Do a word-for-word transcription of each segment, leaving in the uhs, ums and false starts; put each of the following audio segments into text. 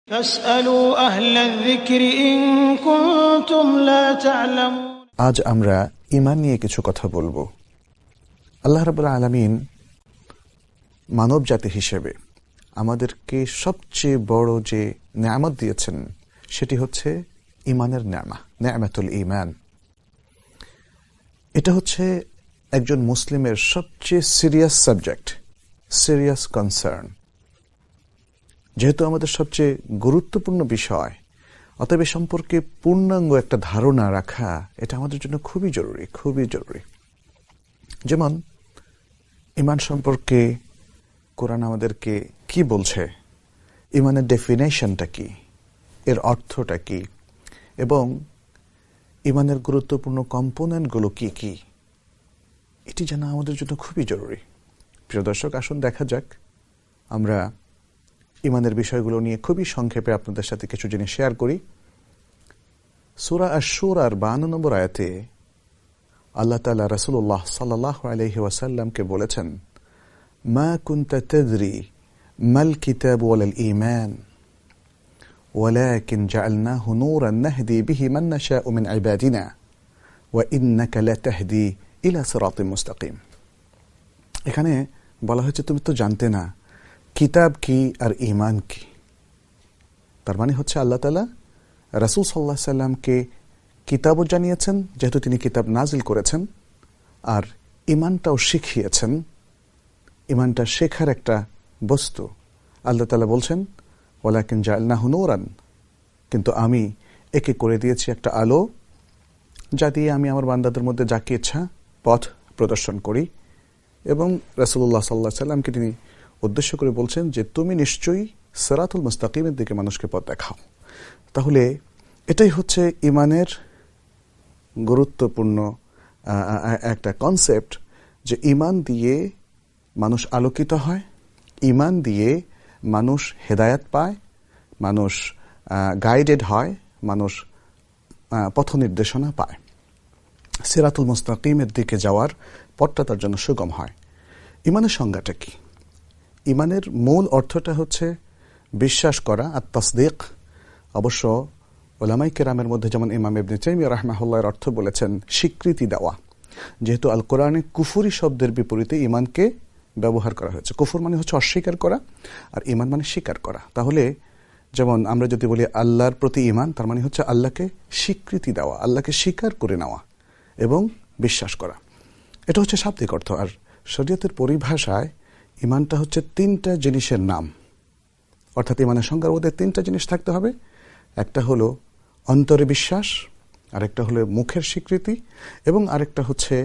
فاسألوا أهل الذكر إن كنتم لا تعلمون। আজ আমরা ঈমান নিয়ে কিছু কথা বলবো। আল্লাহ রাব্বুল আলামিন মানব জাতি হিসেবে আমাদেরকে সবচেয়ে বড় যে নেয়ামত দিয়েছেন সেটি হচ্ছে ঈমানের নেয়ামা, নেয়ামাতুল ঈমান। এটা হচ্ছে একজন মুসলিমের সবচেয়ে সিরিয়াস সাবজেক্ট, সিরিয়াস কনসার্ন। যেহেতু আমাদের সবচেয়ে গুরুত্বপূর্ণ বিষয়, অতএব এ সম্পর্কে পূর্ণাঙ্গ একটা ধারণা রাখা এটা আমাদের জন্য খুবই জরুরি, খুবই জরুরি। যেমন ঈমান সম্পর্কে কোরআন আমাদেরকে কি বলছে, ঈমানের ডেফিনেশনটা কি, এর অর্থটা কি, এবং ঈমানের গুরুত্বপূর্ণ কম্পোনেন্টগুলো কি কি, এটি জানা আমাদের জন্য খুবই জরুরি। প্রিয় দর্শক, আসুন দেখা যাক আমরা ঈমানের বিষয়গুলো নিয়ে খুবই সংক্ষেপে আপনাদের সাথে কিছু জিনিস শেয়ার করি। সূরা আশ-শূরার বায়ান্ন নম্বর আয়াতে আল্লাহ তাআলা রাসূলুল্লাহ সাল্লাল্লাহু আলাইহি ওয়াসাল্লামকে বলেছেন, মা কুনতা তাদরি মাল কিতাব ওয়ালাল ঈমান ওয়ালাকিন জাআলনাহু নূরান নাহদি বিহি মান নাশাউ মিন ইবাদিনা ওয়া ইন্নাকা লাতাহদি ইলা সিরাতিন মুস্তাকিম। এখানে বলা হয়েছে তুমি তো জানতে না কিতাব কি আর ঈমান কি। তার মানে হচ্ছে আল্লাহ তাআলা রাসূল সাল্লাল্লাহু আলাইহি সাল্লামকে কিতাবও জানিয়েছেন, যেহেতু তিনি কিতাব নাজিল করেছেন, আর ঈমানটাও শিখিয়েছেন। ঈমানটা শেখার একটা বস্তু। আল্লাহ তাআলা বলছেন, ওয়ালাকিন জাআলনাহু নূরান, কিন্তু আমি একে করে দিয়েছি একটা আলো, যা দিয়ে আমি আমার বান্দাদের মধ্যে যাকে ইচ্ছা পথ প্রদর্শন করি। এবং রাসূলুল্লাহ সাল্লাল্লাহু আলাইহি সাল্লামকে তিনি উদ্দেশ্য করে বলছেন যে তুমি নিশ্চয়ই সিরাতুল মুস্তাকিমের দিকে মানুষকে পথ দেখাও। তাহলে এটাই হচ্ছে ঈমানের গুরুত্বপূর্ণ একটা কনসেপ্ট, যে ঈমান দিয়ে মানুষ আলোকিত হয়, ঈমান দিয়ে মানুষ হেদায়েত পায়, মানুষ গাইডেড হয়, মানুষ পথ নির্দেশনা পায়। সিরাতুল মুস্তাকিমের দিকে যাওয়ার পথটা তার জন্য সুগম হয়। ঈমানের সংজ্ঞাটা কি? ঈমানের মূল অর্থটা হচ্ছে বিশ্বাস করা আর তাসদীক। অবশ্য উলামায়ে কেরামের মধ্যে যেমন ইমাম ইবনে তাইমিয়া রাহিমাহুল্লাহর অর্থ বলেছেন স্বীকৃতি দেওয়া। যেহেতু আল কোরআনে কুফরি শব্দের বিপরীতে ঈমানকে ব্যবহার করা হয়েছে। কুফর মানে হচ্ছে অস্বীকার করা, আর ঈমান মানে স্বীকার করা। তাহলে যেমন আমরা যদি বলি আল্লাহর প্রতি ঈমান, তার মানে হচ্ছে আল্লাহকে স্বীকৃতি দেওয়া, আল্লাহকে স্বীকার করে নেওয়া এবং বিশ্বাস করা। এটা হচ্ছে শাব্দিক অর্থ। আর শরীয়তের পরিভাষায় ঈমানটা হচ্ছে তিনটা জিনিসের নাম। অর্থাৎ ঈমানের সংজ্ঞার মধ্যে তিনটা জিনিস থাকতে হবে। একটা হলো অন্তরে বিশ্বাস, আরেকটা হলো মুখের স্বীকৃতি, এবং আরেকটা হচ্ছে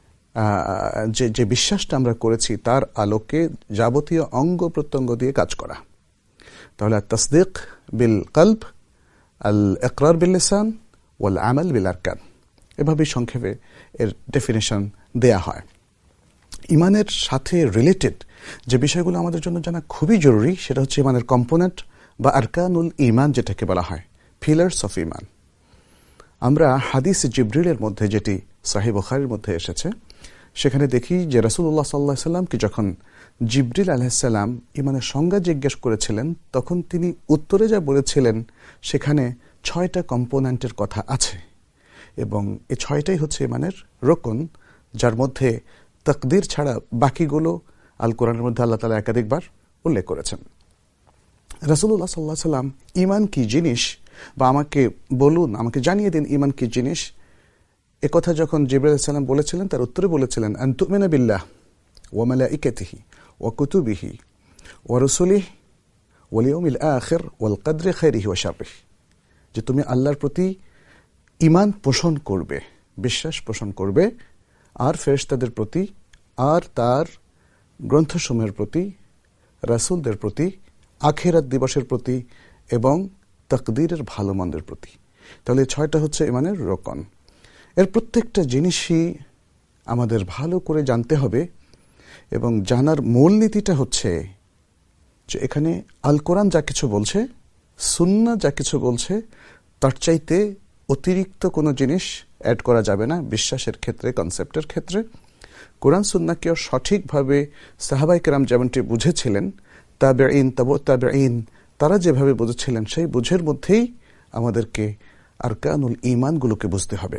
যে যে বিশ্বাসটা আমরা করেছি তার আলোকে যাবতীয় অঙ্গ প্রত্যঙ্গ দিয়ে কাজ করা। তাহলে তাসদীক বিল কলব, আল ইকরার বিল লিসান, ওয়াল আমাল বিল আরকান, এভাবেই সংক্ষেপে এর ডেফিনেশন দেয়া হয়। ঈমানের সাথে রিলেটেড যে বিষয়গুলো আমাদের জন্য জানা খুবই জরুরি, সেটা হচ্ছে ঈমানের কম্পোনেন্ট বা আরকানুল ঈমান, যেটাকে বলা হয় পিলার্স অফ ঈমান। আমরা হাদিস জিবরিলের মধ্যে, যেটি সহিহ বুখারীর মধ্যে এসেছে, সেখানে দেখি যে রাসূলুল্লাহ সাল্লাল্লাহু আলাইহি সাল্লামকে যখন জিবরিল আলাইহিস সালাম ঈমানের সংজ্ঞা জিজ্ঞেস করেছিলেন, তখন তিনি উত্তরে যা বলেছিলেন সেখানে ছয়টা কম্পোনেন্টের কথা আছে, এবং এই ছয়টাই হচ্ছে ঈমানের রুকন, যার মধ্যে তাকদীর ছাড়া বাকিগুলো আল কোরআনের মধ্যে আল্লাহ তাআলা একাধিকবার উল্লেখ করেছেন। রাসূলুল্লাহ সাল্লাল্লাহু আলাইহি সাল্লাম ঈমান কি জিনিস, বা আমাকে বলুন, আমাকে জানিয়ে দিন ঈমান কি জিনিস, এ কথা যখন জিবরিল আলাইহিস সালাম বলেছিলেন, তার উত্তরে বলেছিলেন, আন তুমিনা বিল্লাহ ওয়া মালাইকাতিহি ওয়া কুতুবিহি ওয়া রুসুলিহি ওয়াল ইয়াউমিল আখির ওয়াল কদরি খাইরিহি ওয়া শাররিহি, যে তুমি আল্লাহর প্রতি ঈমান পোষণ করবে, বিশ্বাস পোষণ করবে, আর ফেরেশতাদের প্রতি, আর তার গ্রন্থসমূহের প্রতি, রাসূলদের প্রতি, আখিরাত দিবসের প্রতি, এবং তাকদীরের ভালো মন্দের প্রতি। তাহলে ছয়টা হচ্ছে ঈমানের রোকন। এর প্রত্যেকটা জিনিসই আমাদের ভালো করে জানতে হবে, এবং জানার মূলনীতিটা হচ্ছে যে এখানে আল কোরআন যা কিছু বলছে, সুন্নাহ যা কিছু বলছে, তার চাইতে অতিরিক্ত কোনো জিনিস অ্যাড করা যাবে না বিশ্বাসের ক্ষেত্রে, কনসেপ্টের ক্ষেত্রে। কোরআন সুন্নাহকেও সঠিকভাবে সাহাবায়ে কেরাম যেমনটি বুঝেছিলেন, তাবেঈন, তাবউ তাবেঈন, তারা যেভাবে বুঝেছিলেন সেই বুঝের মধ্যেই আমাদেরকে আরকানুল ঈমানগুলোকে বুঝতে হবে।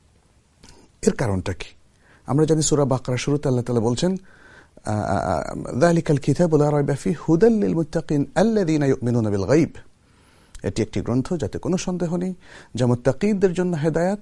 এর কারণটা কি? আমরা জানি সূরা বাকারা শুরুতে আল্লাহ তাআলা বলছেন, যালিকাল কিতাবু লা রাইবা ফীহি হুদাল লিল মুত্তাকিন আল্লাযীনা ইউমিনুনা বিল গায়ব। এটি একটি গ্রন্থ যাতে কোনো সন্দেহ নেই, যা মুত্তাকিনদের জন্য হেদায়েত।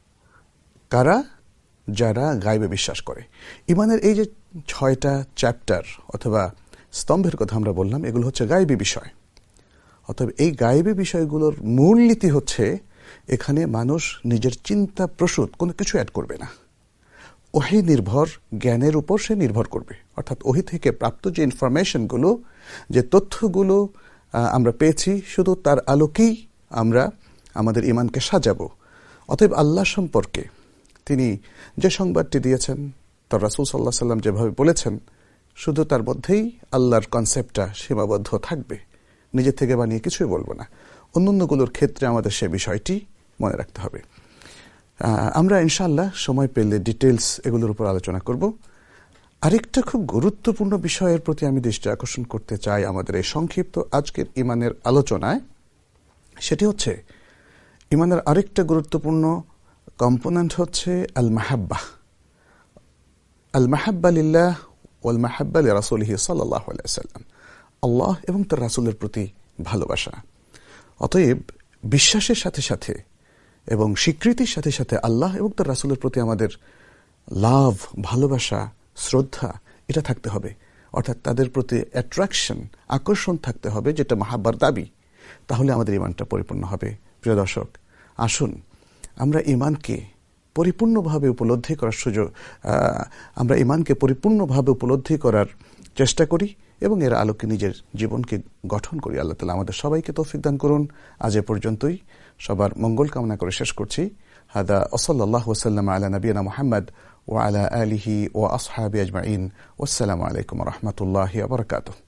কারা? যারা গায়বে বিশ্বাস করে। ঈমানের এই যে ছয়টা চ্যাপ্টার অথবা স্তম্ভের কথা আমরা বললাম, এগুলো হচ্ছে গায়বী বিষয়। অতএব এই গায়বী বিষয়গুলোর মূলনীতি হচ্ছে এখানে মানুষ নিজের চিন্তা প্রসূত কোনো কিছু অ্যাড করবে না। ওহী নির্ভর জ্ঞানের উপর সে নির্ভর করবে, অর্থাৎ ওহী থেকে প্রাপ্ত যে ইনফরমেশনগুলো, যে তথ্যগুলো আমরা পেয়েছি, শুধু তার আলোকেই আমরা আমাদের ঈমানকে সাজাবো। অতএব আল্লাহ সম্পর্কে তিনি যে সংবাদটি দিয়েছেন, তার রাসূল সাল্লাল্লাহু আলাইহি ওয়াসাল্লাম যেভাবে বলেছেন, শুধু তার মধ্যেই আল্লাহর কনসেপ্টটা সীমাবদ্ধ থাকবে, নিজে থেকে বানিয়ে কিছুই বলবো না। অন্যান্যগুলোর ক্ষেত্রে আমাদের সে বিষয়টি মনে রাখতে হবে। আমরা ইনশাআল্লাহ সময় পেলে ডিটেলস এগুলোর উপর আলোচনা করব। আরেকটা খুব গুরুত্বপূর্ণ বিষয়ের প্রতি আমি দৃষ্টি আকর্ষণ করতে চাই আমাদের এই সংক্ষিপ্ত আজকের ঈমানের আলোচনায়, সেটি হচ্ছে ঈমানের আরেকটা গুরুত্বপূর্ণ কম্পোনেন্ট হচ্ছে আল মাহাব্বাহ। আল মাহাব্বা লিল্লাহ ওয়াল মাহাব্বা লিরাসূলিহি সাল্লাল্লাহু আলাইহি ওয়াসাল্লাম, আল্লাহ এবং তার রাসূলের প্রতি ভালোবাসা। অতএব বিশ্বাসের সাথে সাথে এবং স্বীকৃতির সাথে সাথে আল্লাহ এবং তার রাসূলের প্রতি আমাদের লাভ, ভালোবাসা, শ্রদ্ধা এটা থাকতে হবে। অর্থাৎ তাদের প্রতি অ্যাট্রাকশন, আকর্ষণ থাকতে হবে, যেটা মাহাব্বার দাবি। তাহলে আমাদের ঈমানটা পরিপূর্ণ হবে। প্রিয় দর্শক, আসুন আমরা ঈমানকে পরিপূর্ণভাবে উপলব্ধি করার সুযোগ আমরা ঈমানকে পরিপূর্ণভাবে উপলব্ধি করার চেষ্টা করি এবং এর আলোকে নিজের জীবনকে গঠন করি। আল্লাহ তাআলা আমাদের সবাইকে তৌফিক দান করুন। আজ এ পর্যন্তই, সবার মঙ্গল কামনা করে শেষ করছি। হাদা ওয়াসাল্লাল্লাহু ওয়াসাল্লাম আলা নবিয়িনা মুহাম্মদ ওয়া আলা আলিহি ওয়া আসহাবিহি আজমাইন। ওয়াসসালামু আলাইকুম ওয়া রাহমাতুল্লাহি ওয়া বারাকাতুহু।